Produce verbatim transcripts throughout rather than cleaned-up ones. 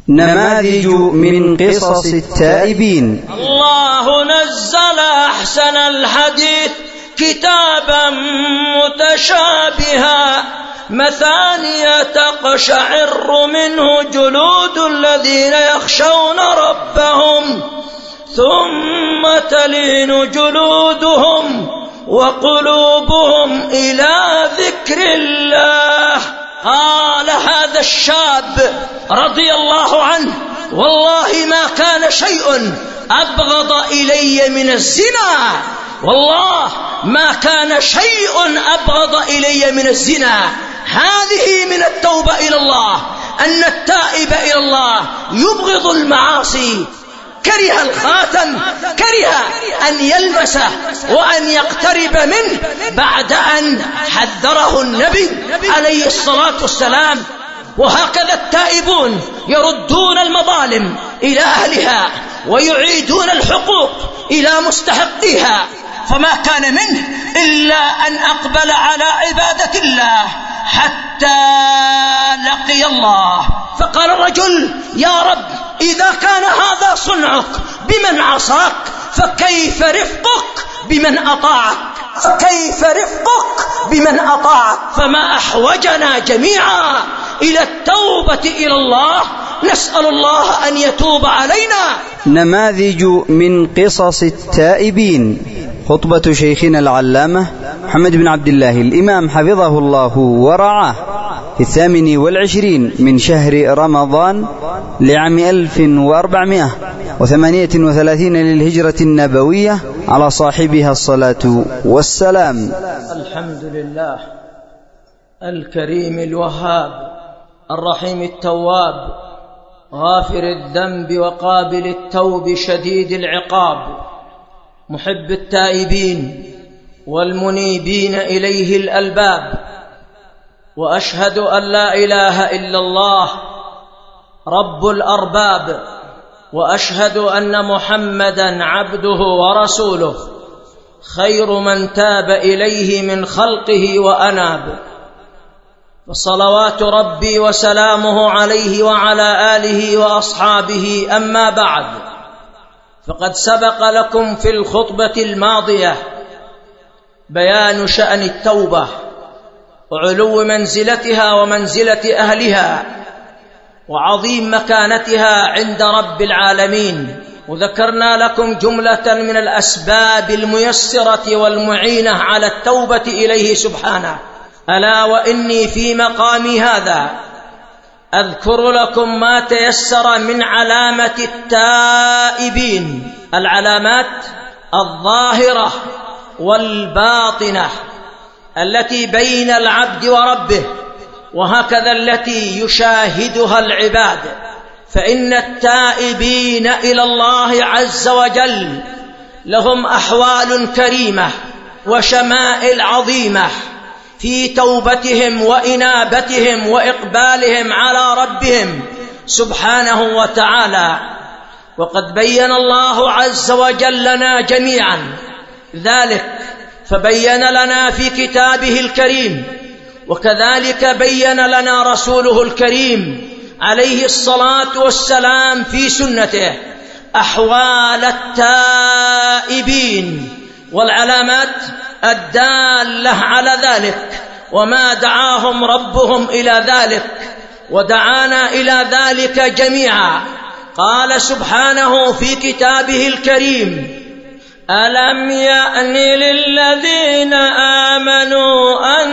نماذج من قصص التائبين. الله نزل أحسن الحديث كتابا متشابها مثانية تقشعر منه جلود الذين يخشون ربهم ثم تلين جلودهم وقلوبهم إلى ذكر الله. قال هذا الشاب رضي الله عنه: والله ما كان شيء أبغض إلي من الزنا، والله ما كان شيء أبغض إلي من الزنا. هذه من التوبة إلى الله، أن التائب إلى الله يبغض المعاصي، كره الخاتم، كره أن يلمسه وأن يقترب منه بعد أن حذره النبي عليه الصلاة والسلام. وهكذا التائبون يردون المظالم إلى أهلها ويعيدون الحقوق إلى مستحقيها، فما كان منه إلا أن أقبل على عبادة الله حتى لقي الله. فقال الرجل: يا رب، إذا كان هذا صنعك بمن عصاك فكيف رفقك بمن أطاعك؟ فكيف رفقك بمن أطاعك؟ فما أحوجنا جميعا إلى التوبة إلى الله. نسأل الله أن يتوب علينا. نماذج من قصص التائبين. خطبة شيخنا العلامة محمد بن عبد الله الإمام حفظه الله ورعاه في الثامن والعشرين من شهر رمضان لعام ألف وأربعمائة وثمانية وثلاثين للهجرة النبوية على صاحبها الصلاة والسلام. الحمد لله الكريم الوهاب الرحيم التواب غافر الذنب وقابل التوب شديد العقاب، محب التائبين والمنيبين إليه الألباب. وأشهد أن لا إله إلا الله رب الأرباب، وأشهد أن محمدًا عبده ورسوله خير من تاب إليه من خلقه وأناب. فصلوات ربي وسلامه عليه وعلى آله وأصحابه. أما بعد، فقد سبق لكم في الخطبة الماضية بيان شأن التوبة وعلو منزلتها ومنزلة أهلها وعظيم مكانتها عند رب العالمين، وذكرنا لكم جملة من الأسباب الميسرة والمعينة على التوبة إليه سبحانه. ألا وإني في مقامي هذا أذكر لكم ما تيسر من علامة التائبين، العلامات الظاهرة والباطنة التي بين العبد وربه، وهكذا التي يشاهدها العباد. فإن التائبين إلى الله عز وجل لهم أحوال كريمة وشمائل عظيمة في توبتهم وإنابتهم وإقبالهم على ربهم سبحانه وتعالى. وقد بين الله عز وجل لنا جميعا ذلك، فبين لنا في كتابه الكريم، وكذلك بين لنا رسوله الكريم عليه الصلاة والسلام في سنته أحوال التائبين والعلامات الدالة على ذلك، وما دعاهم ربهم إلى ذلك ودعانا إلى ذلك جميعا. قال سبحانه في كتابه الكريم: ألم يأن للذين آمنوا أن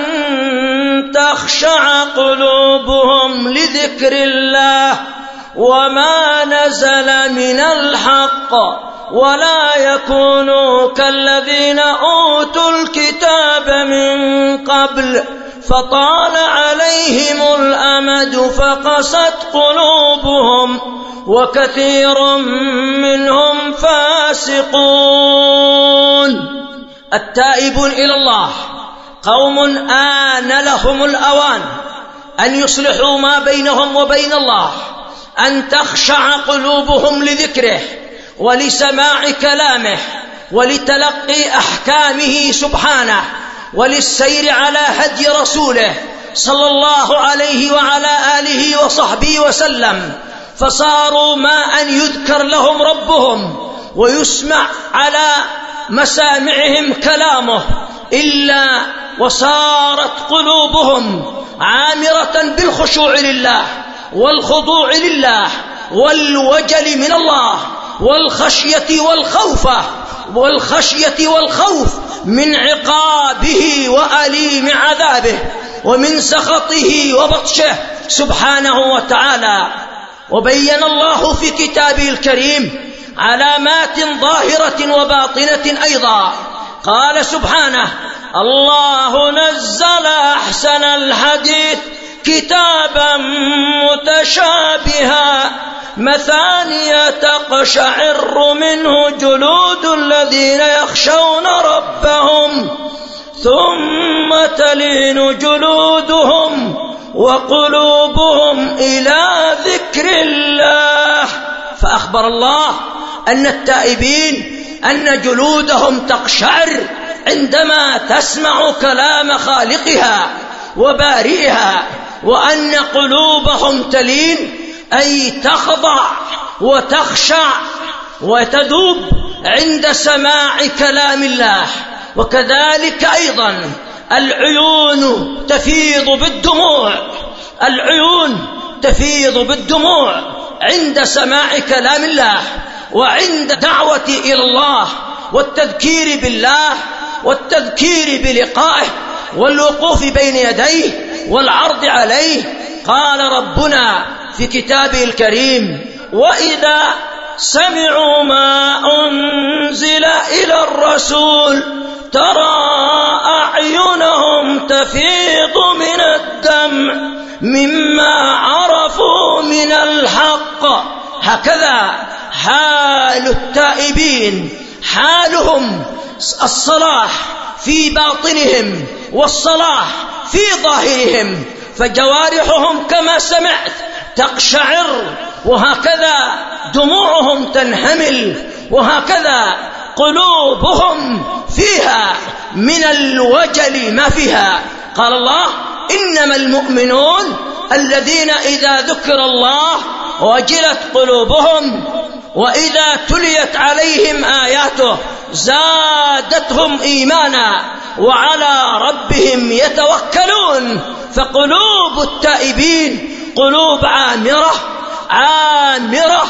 تخشع قلوبهم لذكر الله وما نزل من الحق ولا يكونوا كالذين أوتوا الكتاب من قبل فطال عليهم الأمد فقست قلوبهم وكثير منهم فاسقون. التائبون إلى الله قوم آن لهم الأوان أن يصلحوا ما بينهم وبين الله، أن تخشع قلوبهم لذكره ولسماع كلامه ولتلقي أحكامه سبحانه وللسير على هدي رسوله صلى الله عليه وعلى آله وصحبه وسلم. فصاروا ما أن يذكر لهم ربهم ويسمع على مسامعهم كلامه إلا وصارت قلوبهم عامرة بالخشوع لله والخضوع لله والوجل من الله والخشية والخوف والخشية والخوف من عقابه وأليم عذابه ومن سخطه وبطشه سبحانه وتعالى. وبين الله في كتابه الكريم علامات ظاهرة وباطنة أيضا. قال سبحانه: الله نزل أحسن الحديث كتابا متشابها مثانية تقشعر منه جلود الذين يخشون ربهم ثم تلين جلودهم وقلوبهم إلى ذكر الله. فأخبر الله أن التائبين أن جلودهم تقشعر عندما تسمع كلام خالقها وبارئها، وأن قلوبهم تلين أي تخضع وتخشع وتذوب عند سماع كلام الله. وكذلك أيضا العيون تفيض بالدموع، العيون تفيض بالدموع عند سماع كلام الله وعند دعوة إلى الله والتذكير بالله والتذكير بلقائه والوقوف بين يديه والعرض عليه. قال ربنا في كتابه الكريم: وإذا سمعوا ما أنزل إلى الرسول ترى أعينهم تفيض من الدمع مما عرفوا من الحق. هكذا حال التائبين، حالهم الصلاح في باطنهم والصلاح في ظاهرهم، فجوارحهم كما سمعت تقشعر، وهكذا دموعهم تنهمل، وهكذا قلوبهم فيها من الوجل ما فيها. قال الله: إنما المؤمنون الذين إذا ذكر الله وجلت قلوبهم وإذا تليت عليهم آياته زادتهم إيمانا وعلى ربهم يتوكلون. فقلوب التائبين قلوب عامرة عامرة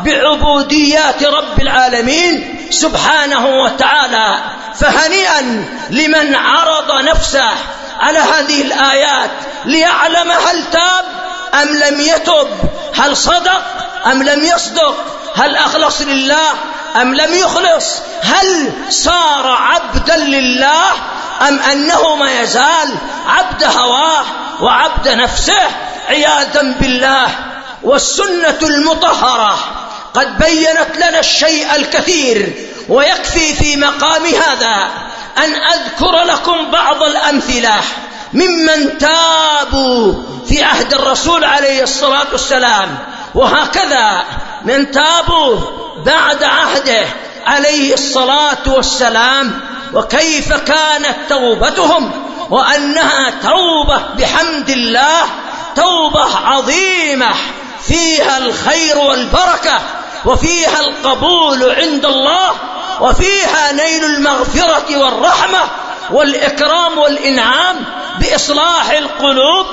بعبوديات رب العالمين سبحانه وتعالى. فهنيئا لمن عرض نفسه على هذه الآيات ليعلم هل تاب أم لم يتب، هل صدق أم لم يصدق، هل أخلص لله أم لم يخلص، هل صار عبدا لله أم أنه ما يزال عبد هواه وعبد نفسه عياذا بالله. والسنة المطهرة قد بينت لنا الشيء الكثير، ويكفي في مقام هذا أن أذكر لكم بعض الأمثلة ممن تابوا في عهد الرسول عليه الصلاة والسلام، وهكذا من تابوا بعد عهده عليه الصلاة والسلام، وكيف كانت توبتهم، وأنها توبة بحمد الله، توبة عظيمة فيها الخير والبركة، وفيها القبول عند الله، وفيها نيل المغفرة والرحمة والإكرام والإنعام بإصلاح القلوب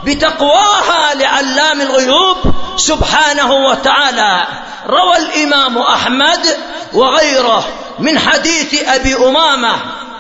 بتقواها لعلام الغيوب سبحانه وتعالى. روى الإمام أحمد وغيره من حديث أبي أمامة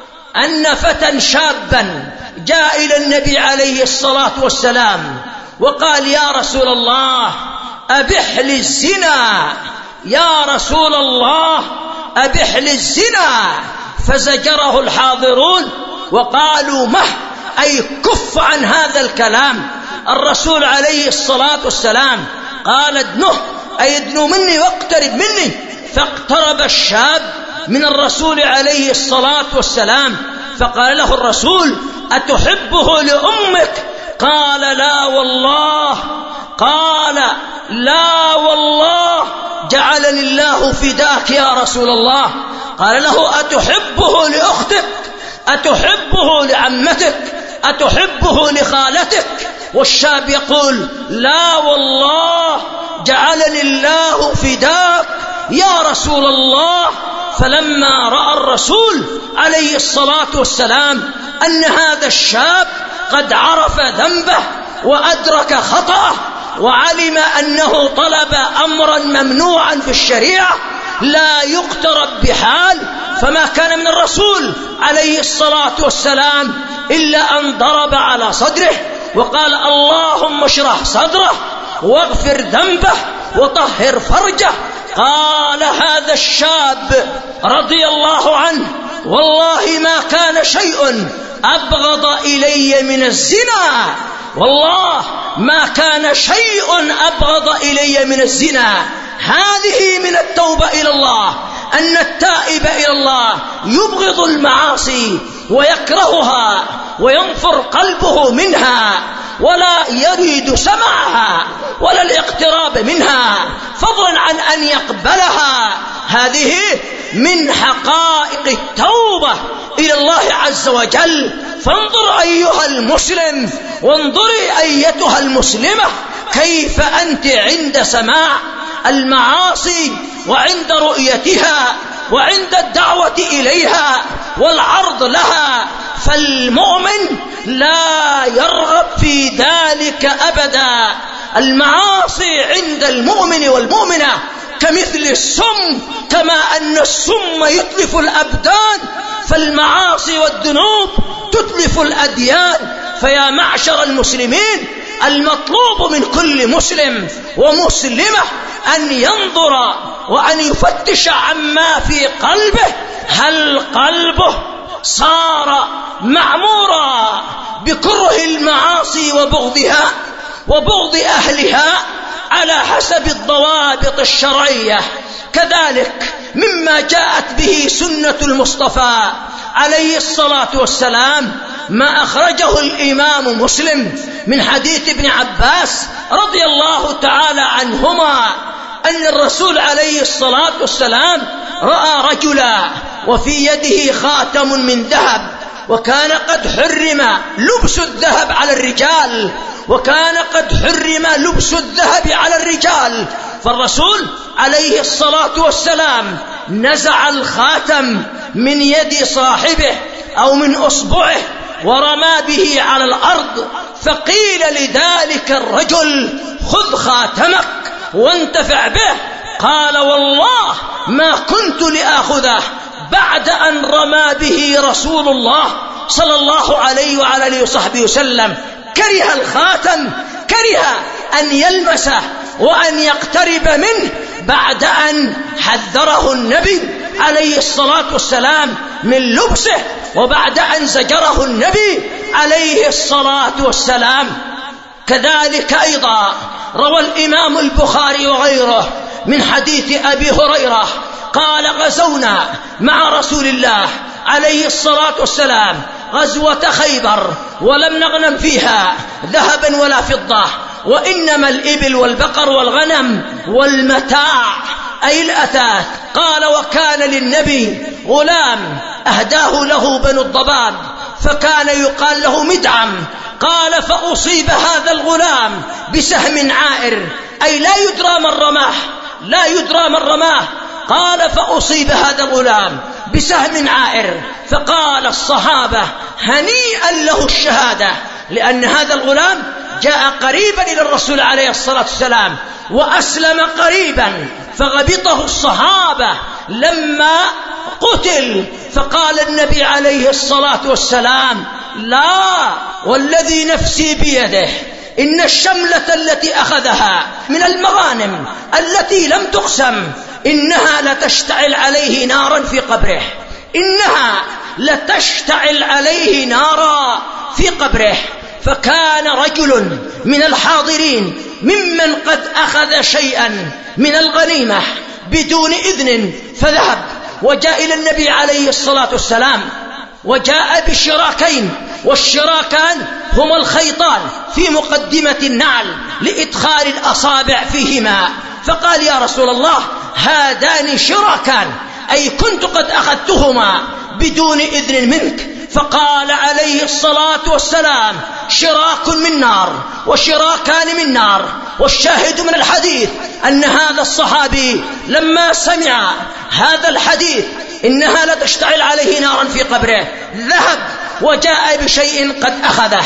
أن فتى شابا جاء إلى النبي عليه الصلاة والسلام وقال: يا رسول الله أبح لي الزنا، يا رسول الله أبح لي الزنا. فزجره الحاضرون وقالوا: مه، أي كف عن هذا الكلام. الرسول عليه الصلاة والسلام قال: ادنه، أي ادنو مني واقترب مني. فاقترب الشاب من الرسول عليه الصلاة والسلام، فقال له الرسول: أتحبه لأمك؟ قال: لا والله. قال: لا والله، جعلني الله فداك يا رسول الله. قال له: أتحبه لأختك؟ أتحبه لعمتك؟ أتحبه لخالتك؟ والشاب يقول: لا والله، جعلني الله فداك يا رسول الله. فلما رأى الرسول عليه الصلاة والسلام أن هذا الشاب قد عرف ذنبه وأدرك خطأه وعلم أنه طلب أمرا ممنوعا في الشريعة لا يقترب بحال، فما كان من الرسول عليه الصلاة والسلام إلا أن ضرب على صدره وقال اللهم اشرح صدره واغفر ذنبه وطهر فرجه. قال هذا الشاب رضي الله عنه والله ما كان شيء أبغض إلي من الزنا، والله ما كان شيء أبغض إلي من الزنا. هذه من التوبة إلى الله، أن التائب إلى الله يبغض المعاصي ويكرهها وينفر قلبه منها ولا يريد سمعها ولا الاقتراب منها فضلا عن أن يقبلها. هذه من حقائق التوبة إلى الله عز وجل. فانظر أيها المسلم وانظري أيتها المسلمة كيف أنت عند سماع المعاصي وعند رؤيتها وعند الدعوة إليها والعرض لها. فالمؤمن لا يرغب في ذلك أبدا. المعاصي عند المؤمن والمؤمنة كمثل السم، كما أن السم يتلف الأبدان فالمعاصي والذنوب تتلف الأديان. فيا معشر المسلمين، المطلوب من كل مسلم ومسلمة أن ينظر وأن يفتش عما في قلبه، هل قلبه صار معمورا بكره المعاصي وبغضها وبغض أهلها على حسب الضوابط الشرعية. كذلك مما جاءت به سنة المصطفى عليه الصلاة والسلام ما أخرجه الإمام مسلم من حديث ابن عباس رضي الله تعالى عنهما أن الرسول عليه الصلاة والسلام رأى رجلا وفي يده خاتم من ذهب، وكان قد حرم لبس الذهب على الرجال وكان قد حرم لبس الذهب على الرجال فالرسول عليه الصلاة والسلام نزع الخاتم من يد صاحبه أو من أصبعه ورمى به على الأرض، فقيل لذلك الرجل خذ خاتمك وانتفع به. قال والله ما كنت لآخذه بعد أن رمى به رسول الله صلى الله عليه وعلى آله وصحبه وسلم. كره الخاتم، كره أن يلمسه وأن يقترب منه بعد أن حذره النبي عليه الصلاة والسلام من لبسه وبعد أن زجره النبي عليه الصلاة والسلام. كذلك أيضا روى الإمام البخاري وغيره من حديث أبي هريرة قال غزونا مع رسول الله عليه الصلاة والسلام غزوة خيبر ولم نغنم فيها ذهبا ولا فضة، وإنما الإبل والبقر والغنم والمتاع أي الأثاث. قال وكان للنبي غلام أهداه له بنو الضباب فكان يقال له مدعم. قال فأصيب هذا الغلام بسهم عائر أي لا يدرى من رماه لا يدرى من رماه قال فأصيب هذا الغلام بسهم عائر، فقال الصحابة هنيئا له الشهادة، لأن هذا الغلام جاء قريبا إلى الرسول عليه الصلاة والسلام وأسلم قريبا، فغبطه الصحابة لما قتل. فقال النبي عليه الصلاة والسلام لا والذي نفسي بيده إن الشملة التي أخذها من المغانم التي لم تقسم إنها لتشتعل عليه نارا في قبره، إنها لتشتعل عليه نارا في قبره. فكان رجل من الحاضرين ممن قد أخذ شيئا من الغنيمة بدون إذن فذهب وجاء إلى النبي عليه الصلاة والسلام وجاء بشراكين، والشراكان هما الخيطان في مقدمة النعل لإدخال الأصابع فيهما. فقال يا رسول الله هذان شراكان أي كنت قد أخذتهما بدون إذن منك. فقال عليه الصلاة والسلام شراك من نار وشراكان من نار. والشاهد من الحديث أن هذا الصحابي لما سمع هذا الحديث إنها لتشتعل عليه نارا في قبره ذهب وجاء بشيء قد أخذه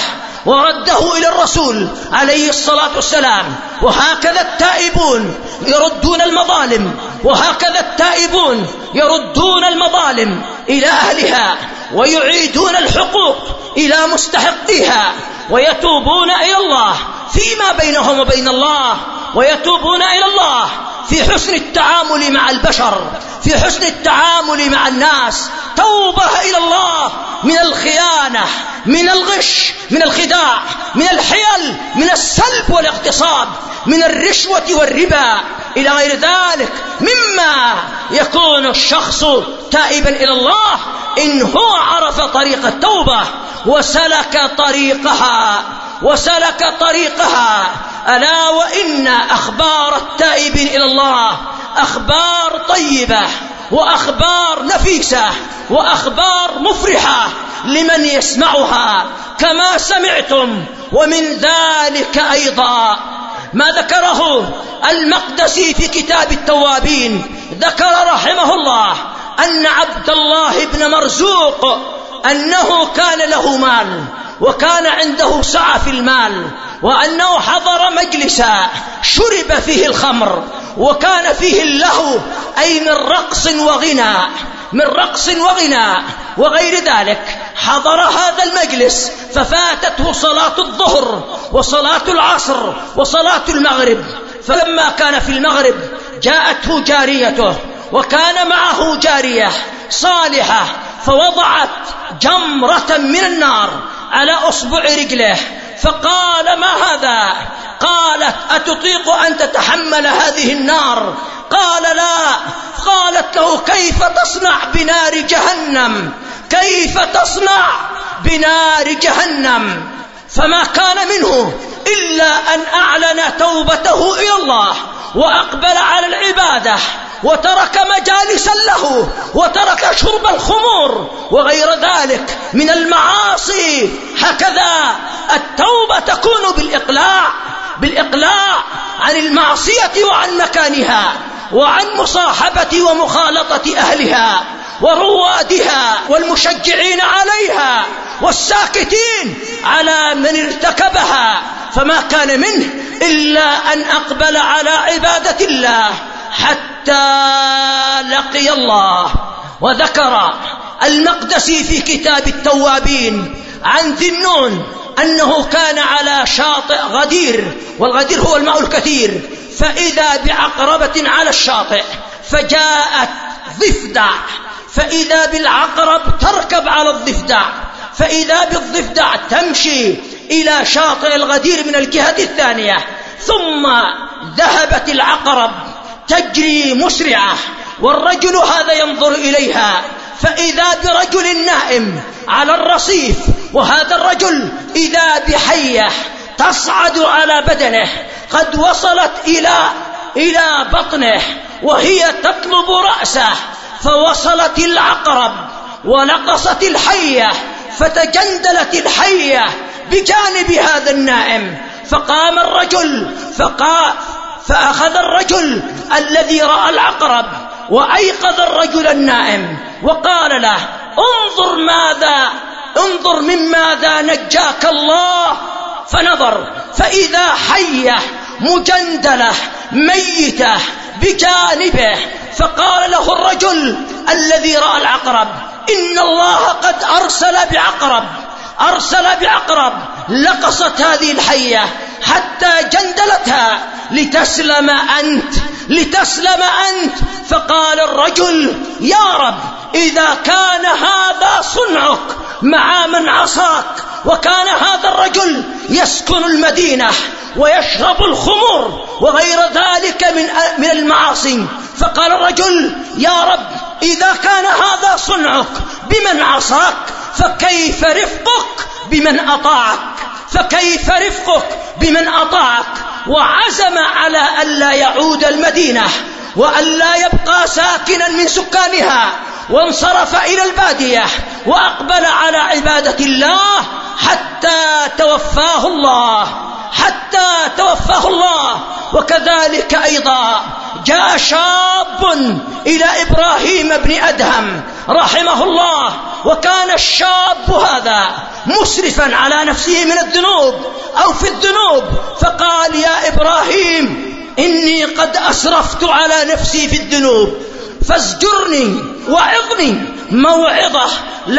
ورده إلى الرسول عليه الصلاة والسلام. وهكذا التائبون يردون المظالم، وهكذا التائبون يردون المظالم إلى أهلها ويعيدون الحقوق إلى مستحقيها، ويتوبون إلى الله فيما بينهم وبين الله، ويتوبون إلى الله في حسن التعامل مع البشر، في حسن التعامل مع الناس، توبة إلى الله من الخيانة، من الغش، من الخداع، من الحيل، من السلب والاغتصاب، من الرشوة والربا إلى غير ذلك مما يكون الشخص تائبا إلى الله إن هو عرف طريق التوبة وسلك طريقها وسلك طريقها. ألا وإن أخبار التائبين إلى الله أخبار طيبة وأخبار نفيسة وأخبار مفرحة لمن يسمعها كما سمعتم. ومن ذلك أيضا ما ذكره المقدسي في كتاب التوابين، ذكر رحمه الله أن عبد الله بن مرزوق أنه كان له مال وكان عنده سعة في المال، وأنه حضر مجلسا شرب فيه الخمر وكان فيه اللهو، أي من رقص وغناء من رقص وغناء وغير ذلك. حضر هذا المجلس ففاتته صلاة الظهر وصلاة العصر وصلاة المغرب، فلما كان في المغرب جاءته جاريته وكان معه جارية صالحة فوضعت جمرة من النار على أصبع رجله، فقال ما هذا؟ قالت أتطيق أن تتحمل هذه النار؟ قال لا. قالت له كيف تصنع بنار جهنم؟ كيف تصنع بنار جهنم؟ فما كان منه إلا أن أعلن توبته إلى الله وأقبل على العبادة وترك مجالس له وترك شرب الخمور وغير ذلك من المعاصي. هكذا التوبة تكون بالإقلاع بالإقلاع عن المعصية وعن مكانها وعن مصاحبة ومخالطة أهلها وروادها والمشجعين عليها والساكتين على من ارتكبها. فما كان منه إلا أن أقبل على عبادة الله حتى لقي الله. وذكر المقدسي في كتاب التوابين عن ذي النون أنه كان على شاطئ غدير، والغدير هو الماء الكثير، فإذا بعقربة على الشاطئ فجاءت ضفدع، فإذا بالعقرب تركب على الضفدع، فإذا بالضفدع تمشي إلى شاطئ الغدير من الجهة الثانية، ثم ذهبت العقرب تجري مسرعة والرجل هذا ينظر إليها، فإذا برجل نائم على الرصيف، وهذا الرجل إذا بحية تصعد على بدنه قد وصلت إلى إلى بطنه وهي تطلب رأسه، فوصلت العقرب ولقصت الحية فتجندلت الحية بجانب هذا النائم، فقام الرجل فقام فأخذ الرجل الذي رأى العقرب وأيقظ الرجل النائم وقال له انظر ماذا انظر من ماذا نجاك الله. فنظر فإذا حية مجندلة ميتة بجانبه، فقال له الرجل الذي رأى العقرب إن الله قد أرسل بعقرب أرسل بعقرب لقصت هذه الحية حتى جندلتها لتسلم أنت لتسلم أنت. فقال الرجل يا رب إذا كان هذا صنعك مع من عصاك، وكان هذا الرجل يسكن المدينة ويشرب الخمر وغير ذلك من من المعاصي، فقال الرجل يا رب إذا كان هذا صنعك بمن عصاك فكيف رفقك بمن أطاعك فكيف رفقك بمن أطاعك. وعزم على ألا يعود المدينة وألا يبقى ساكنا من سكانها، وانصرف إلى البادية وأقبل على عبادة الله حتى توفاه الله حتى توفاه الله. وكذلك أيضا جاء شاب إلى إبراهيم بن أدهم رحمه الله، وكان الشاب هذا مسرفا على نفسه من الذنوب أو في الذنوب، فقال: يا إبراهيم إني قد أسرفت على نفسي في الذنوب فازجرني وعظني موعظة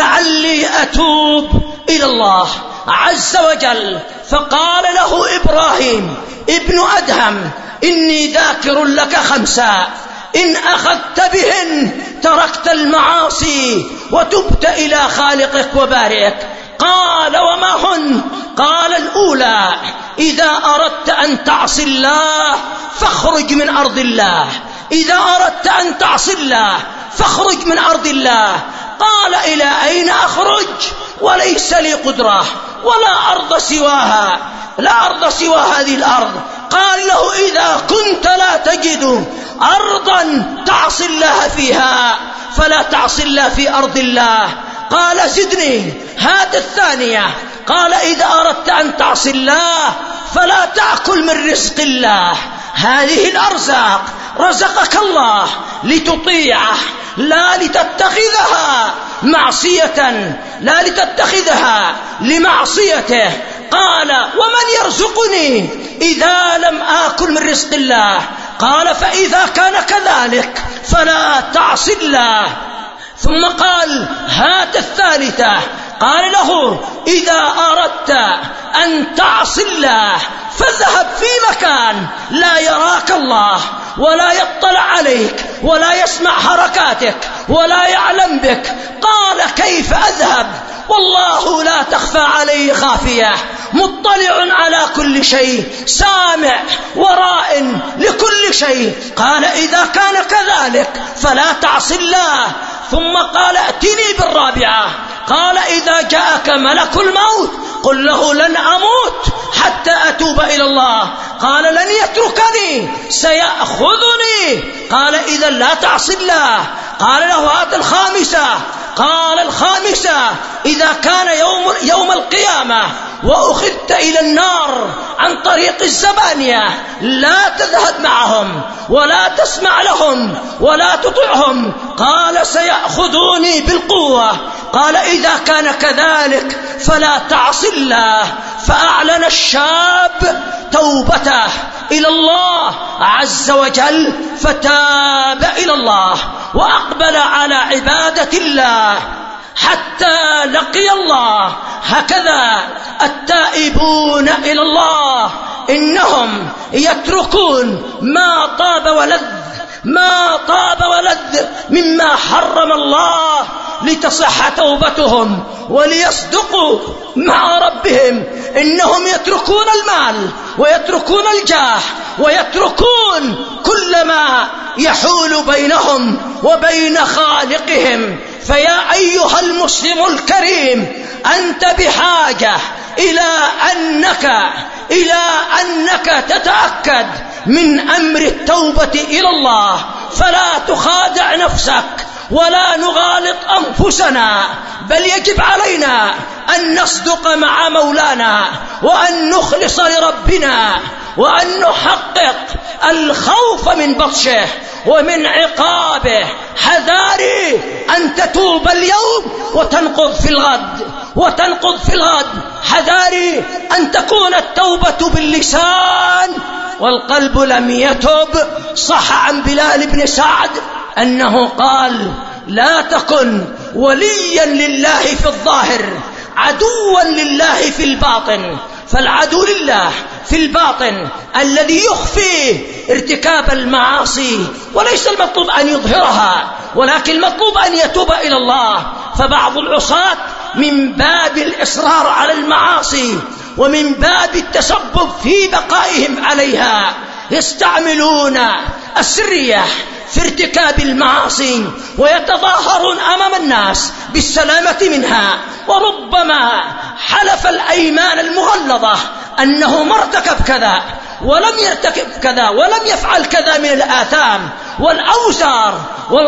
لعلي أتوب إلى الله عز وجل. فقال له إبراهيم ابن أدهم: إني ذاكر لك خمسا إن أخذت بهن تركت المعاصي وتبت إلى خالقك وبارئك. قال: وما هن؟ قال: الأولى إذا أردت أن تعصي الله فاخرج من أرض الله، إذا أردت أن تعصي الله فاخرج من أرض الله. قال: إلى أين أخرج وليس لي قدرة ولا أرض سواها، لا أرض سوى هذه الأرض. قال له: إذا كنت لا تجد أرضا تعصي الله فيها فلا تعصي الله في أرض الله. قال: زدني. هات الثانية. قال: إذا أردت أن تعصي الله فلا تأكل من رزق الله. هذه الأرزاق رزقك الله لتطيعه لا لتتخذها معصية، لا لتتخذها لمعصيته. قال: ومن يرزقني إذا لم آكل من رزق الله؟ قال: فإذا كان كذلك فلا تعصي الله. ثم قال: هات الثالثة. قال له: إذا أردت أن تعصي الله فاذهب في مكان لا يراك الله ولا يطلع عليك ولا يسمع حركاتك ولا يعلم بك. قال: كيف أذهب والله لا تخفى عليه خافية، مطلع على كل شيء، سامع وراء لكل شيء. قال: إذا كان كذلك فلا تعصي الله. ثم قال: ائتني بالرابعة. قال: إذا جاءك ملك الموت قل له: لن أموت حتى أتوب إلى الله. قال: لن يتركني سيأخذني. قال: إذا لا تعصي الله. قال له: هات الخامسة. قال: الخامسة إذا كان يوم, يوم القيامة وأخذت إلى النار عن طريق الزبانية لا تذهب معهم ولا تسمع لهم ولا تطعهم. قال: سيأخذوني بالقوة. قال: إذا كان كذلك فلا تعصي الله. فأعلن الشاب توبته إلى الله عز وجل، فتاب إلى الله وأقبل على عبادة الله حتى لقي الله. هكذا التائبون إلى الله إنهم يتركون ما طاب ولذ ما طاب ولذ مما حرم الله لتصح توبتهم وليصدقوا مع ربهم. إنهم يتركون المال ويتركون الجاه ويتركون كل ما يحول بينهم وبين خالقهم. فيا أيها المسلم الكريم، أنت بحاجة إلى أنك إلى أنك تتأكد من أمر التوبة إلى الله، فلا تخادع نفسك ولا نغالط أنفسنا، بل يجب علينا أن نصدق مع مولانا وأن نخلص لربنا وأن نحقق الخوف من بطشه ومن عقابه. حذاري أن تتوب اليوم وتنقض في الغد وتنقض في الغد. حذاري أن تكون التوبة باللسان والقلب لم يتب. صح عن بلال بن سعد أنه قال: لا تكن وليا لله في الظاهر عدوا لله في الباطن. فالعدو لله في الباطن الذي يخفي ارتكاب المعاصي، وليس المطلوب أن يظهرها، ولكن المطلوب أن يتوب إلى الله. فبعض العصاة من باب الإصرار على المعاصي ومن باب التسبب في بقائهم عليها يستعملون السرية في ارتكاب المعاصي ويتظاهرون أمام الناس بالسلامة منها، وربما حلف الأيمان المغلظة أنه ما ارتكب كذا ولم يرتكب كذا ولم يفعل كذا من الآثام والأوزار،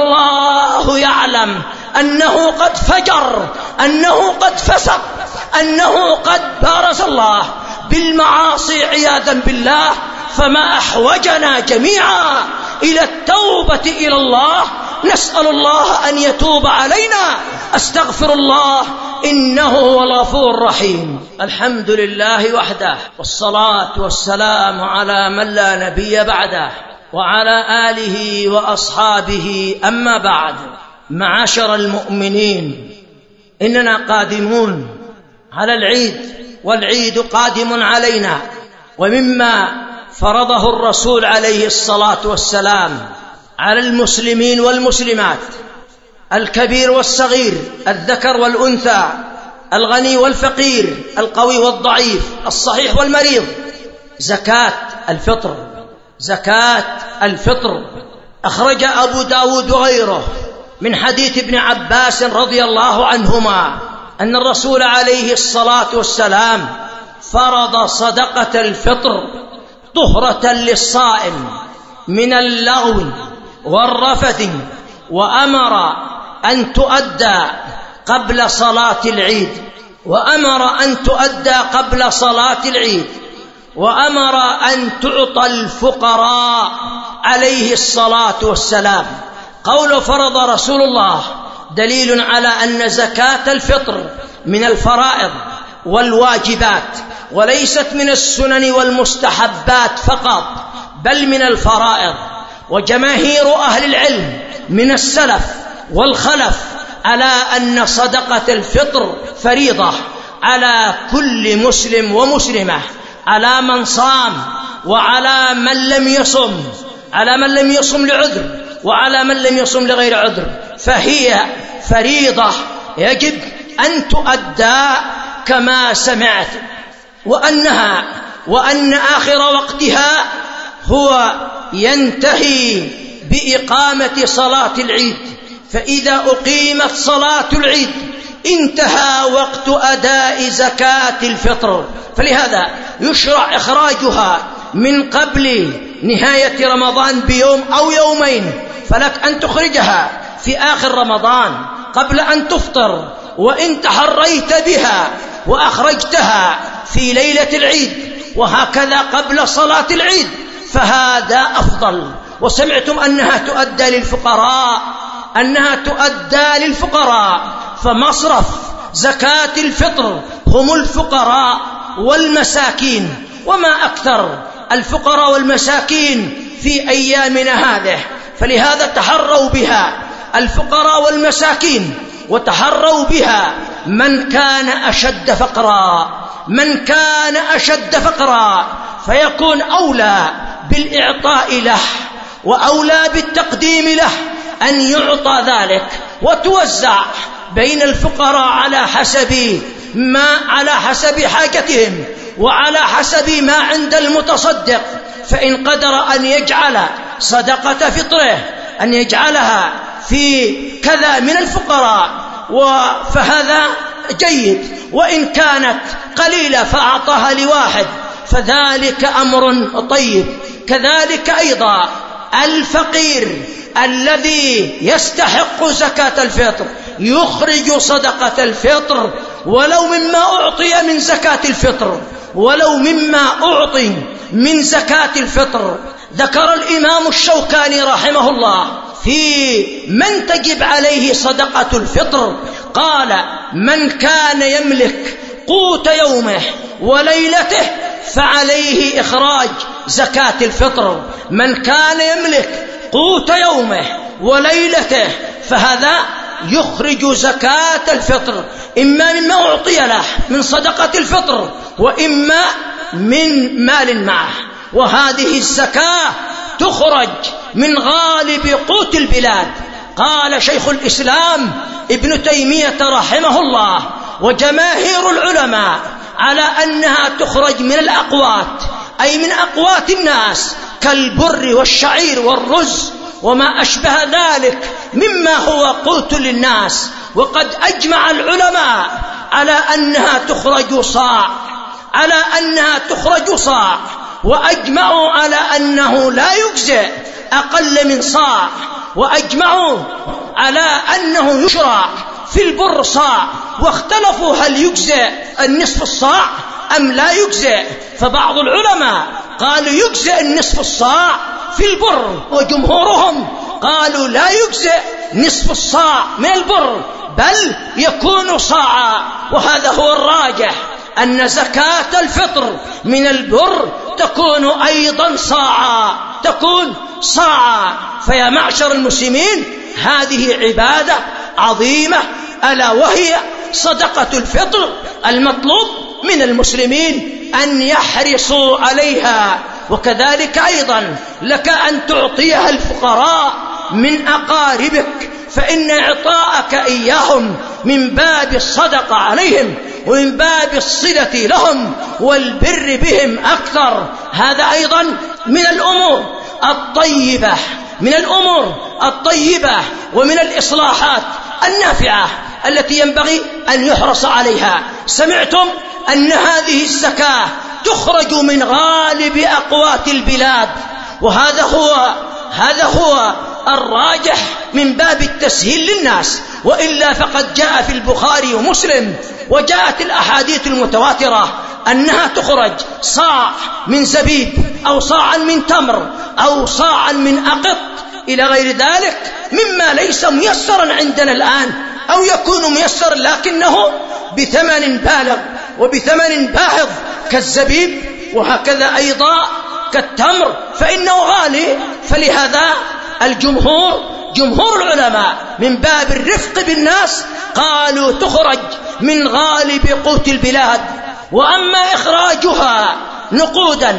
والله يعلم أنه قد فجر، أنه قد فسق، أنه قد بارز الله بالمعاصي عياذا بالله، فما أحوجنا جميعا إلى التوبة إلى الله. نسأل الله أن يتوب علينا. أستغفر الله إنه هو الغفور الرحيم. الحمد لله وحده، والصلاة والسلام على من لا نبي بعده، وعلى آله وأصحابه. أما بعد، معاشر المؤمنين، إننا قادمون على العيد، والعيد قادم علينا، ومما فرضه الرسول عليه الصلاة والسلام على المسلمين والمسلمات، الكبير والصغير، الذكر والأنثى، الغني والفقير، القوي والضعيف، الصحيح والمريض، زكاة الفطر. زكاة الفطر أخرج أبو داود وغيره من حديث ابن عباس رضي الله عنهما أن الرسول عليه الصلاة والسلام فرض صدقة الفطر طهرة للصائم من اللغو والرفث، وأمر أن تؤدى قبل صلاة العيد وأمر أن تؤدى قبل صلاة العيد وأمر أن تعطى الفقراء عليه الصلاة والسلام. قول فرض رسول الله دليل على أن زكاة الفطر من الفرائض والواجبات، وليست من السنن والمستحبات فقط، بل من الفرائض. وجماهير أهل العلم من السلف والخلف على أن صدقة الفطر فريضة على كل مسلم ومسلمة، على من صام وعلى من لم يصم، على من لم يصم لعذر وعلى من لم يصم لغير عذر، فهي فريضة يجب أن تؤدى كما سمعت، وأنها وأن آخر وقتها هو ينتهي بإقامة صلاة العيد. فإذا أقيمت صلاة العيد انتهى وقت أداء زكاة الفطر، فلهذا يشرع إخراجها من قبل نهاية رمضان بيوم أو يومين، فلك أن تخرجها في آخر رمضان قبل أن تفطر، وإن تحريت بها وأخرجتها في ليلة العيد وهكذا قبل صلاة العيد فهذا أفضل. وسمعتم أنها تؤدى للفقراء أنها تؤدى للفقراء فمصرف زكاة الفطر هم الفقراء والمساكين، وما أكثر الفقراء والمساكين في أيامنا هذه، فلهذا تحروا بها الفقراء والمساكين، وتحروا بها من كان أشد فقرا من كان أشد فقرا فيكون أولى بالإعطاء له وأولى بالتقديم له أن يعطى ذلك، وتوزع بين الفقراء على حسب ما على حسب حاجتهم وعلى حسب ما عند المتصدق. فإن قدر أن يجعل صدقة فطره أن يجعلها في كذا من الفقراء فهذا جيد، وإن كانت قليلة فأعطاها لواحد فذلك أمر طيب. كذلك أيضا الفقير الذي يستحق زكاة الفطر يخرج صدقة الفطر ولو مما أعطي من زكاة الفطر ولو مما أعطي من زكاة الفطر. ذكر الإمام الشوكاني رحمه الله في من تجب عليه صدقة الفطر، قال: من كان يملك قوت يومه وليلته فعليه إخراج زكاة الفطر. من كان يملك قوت يومه وليلته فهذا يخرج زكاة الفطر، إما مما أعطي له من صدقة الفطر وإما من مال معه. وهذه الزكاة تخرج من غالب قوت البلاد. قال شيخ الإسلام ابن تيمية رحمه الله وجماهير العلماء على أنها تخرج من الأقوات، أي من أقوات الناس كالبر والشعير والرز وما أشبه ذلك مما هو قوت للناس. وقد أجمع العلماء على أنها تخرج صاع على أنها تخرج صاع وأجمعوا على أنه لا يجزئ أقل من صاع، وأجمعوا على أنه يشرع في البر صاع، واختلفوا هل يجزئ النصف الصاع أم لا يجزئ؟ فبعض العلماء قالوا يجزئ النصف الصاع في البر، وجمهورهم قالوا لا يجزئ نصف الصاع من البر بل يكون صاعا. وهذا هو الراجح، أن زكاة الفطر من البر تكون أيضا صاعا، تكون صاعا. فيا معشر المسلمين، هذه عبادة عظيمة ألا وهي صدقة الفطر. المطلوب من المسلمين أن يحرصوا عليها، وكذلك أيضا لك أن تعطيها الفقراء من أقاربك، فإن إعطاءك إياهم من باب الصدقة عليهم ومن باب الصلة لهم والبر بهم أكثر. هذا أيضا من الأمور الطيبة من الأمور الطيبة ومن الإصلاحات النافعة التي ينبغي أن يحرص عليها. سمعتم أن هذه الزكاة تخرج من غالب أقوات البلاد، وهذا هو هذا هو الراجح من باب التسهيل للناس، وإلا فقد جاء في البخاري ومسلم وجاءت الأحاديث المتواترة أنها تخرج صاع من زبيب أو صاعا من تمر أو صاعا من أقط إلى غير ذلك مما ليس ميسرا عندنا الآن، أو يكون ميسر لكنه بثمن بالغ وبثمن باهظ كالزبيب، وهكذا أيضا كالتمر فإنه غالي. فلهذا الجمهور جمهور العلماء من باب الرفق بالناس قالوا تخرج من غالب قوت البلاد. وأما إخراجها نقودا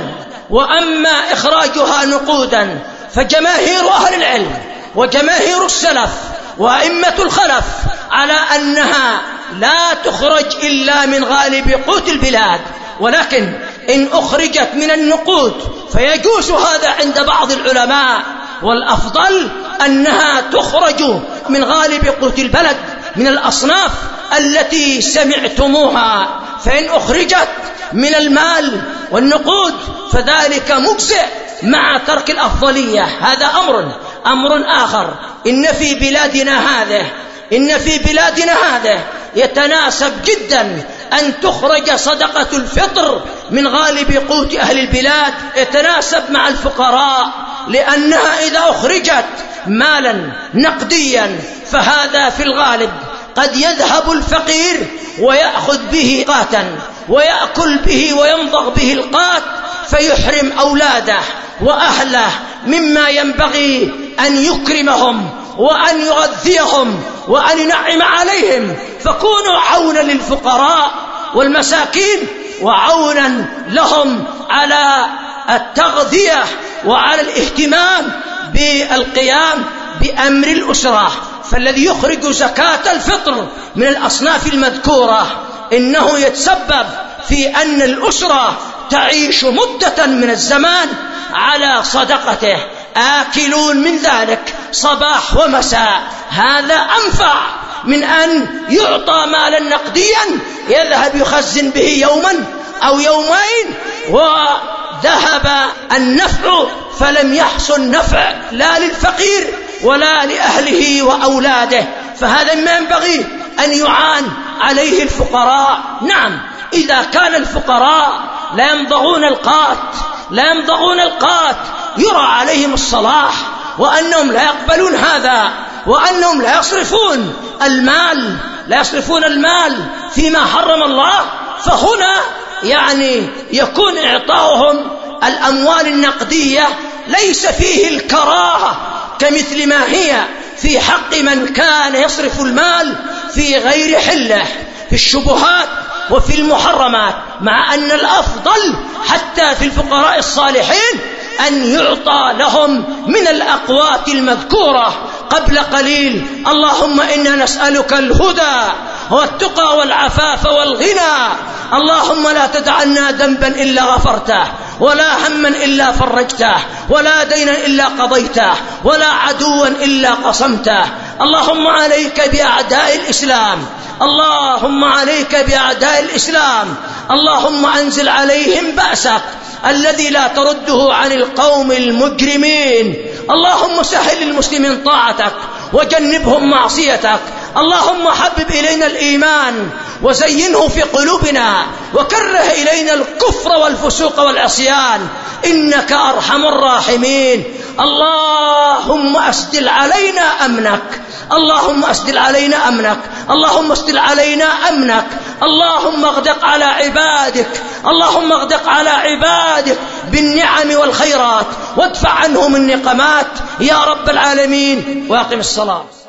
وأما إخراجها نقودا فجماهير أهل العلم وجماهير السلف وأئمة الخلف على أنها لا تخرج إلا من غالب قوت البلاد، ولكن إن أخرجت من النقود فيجوز هذا عند بعض العلماء، والأفضل أنها تخرج من غالب قوت البلد من الأصناف التي سمعتموها. فإن أخرجت من المال والنقود فذلك مجزئ مع ترك الأفضلية. هذا أمر أمر آخر. إن في بلادنا هذه إن في بلادنا هذه يتناسب جدا أن تخرج صدقة الفطر من غالب قوت أهل البلاد، يتناسب مع الفقراء، لأنها إذا أخرجت مالا نقديا فهذا في الغالب قد يذهب الفقير ويأخذ به قاتا ويأكل به ويمضغ به القات فيحرم أولاده وأهله مما ينبغي أن يكرمهم وأن يغذيهم وأن ينعم عليهم. فكونوا عونا للفقراء والمساكين وعونا لهم على التغذية وعلى الاهتمام بالقيام بأمر الأسرة. فالذي يخرج زكاة الفطر من الأصناف المذكورة إنه يتسبب في أن الأسرة تعيش مدة من الزمان على صدقته، آكلون من ذلك صباح ومساء. هذا أنفع من أن يعطى مالا نقديا يذهب يخزن به يوما أو يومين وذهب النفع فلم يحصل نفع لا للفقير ولا لأهله وأولاده. فهذا ما ينبغي أن يعان عليه الفقراء. نعم، إذا كان الفقراء لا يمضغون القات لا يمضغون القات يرى عليهم الصلاح، وأنهم لا يقبلون هذا، وأنهم لا يصرفون المال لا يصرفون المال فيما حرم الله، فهنا يعني يكون إعطاؤهم الأموال النقدية ليس فيه الكراهة كمثل ما هي في حق من كان يصرف المال في غير حله في الشبهات وفي المحرمات، مع أن الأفضل حتى في الفقراء الصالحين أن يعطى لهم من الأقوات المذكورة قبل قليل. اللهم إنا نسألك الهدى والتقى والعفاف والغنى. اللهم لا تدع لنا ذنبا إلا غفرته، ولا هما إلا فرجته، ولا دينا إلا قضيته، ولا عدوا إلا قصمته. اللهم عليك بأعداء الإسلام اللهم عليك بأعداء الإسلام اللهم أنزل عليهم بأسك الذي لا ترده عن القوم المجرمين. اللهم سهل للمسلمين طاعتك وجنبهم معصيتك. اللهم حبب إلينا الإيمان وزينه في قلوبنا وكره إلينا الكفر والفسوق والعصيان إنك أرحم الراحمين. اللهم أسدل علينا أمنك، اللهم أسدل علينا أمنك، اللهم أسدل علينا أمنك، اللهم اغدق على عبادك، اللهم اغدق على عبادك بالنعم والخيرات وادفع عنهم النقمات يا رب العالمين. وأقم الصلاة.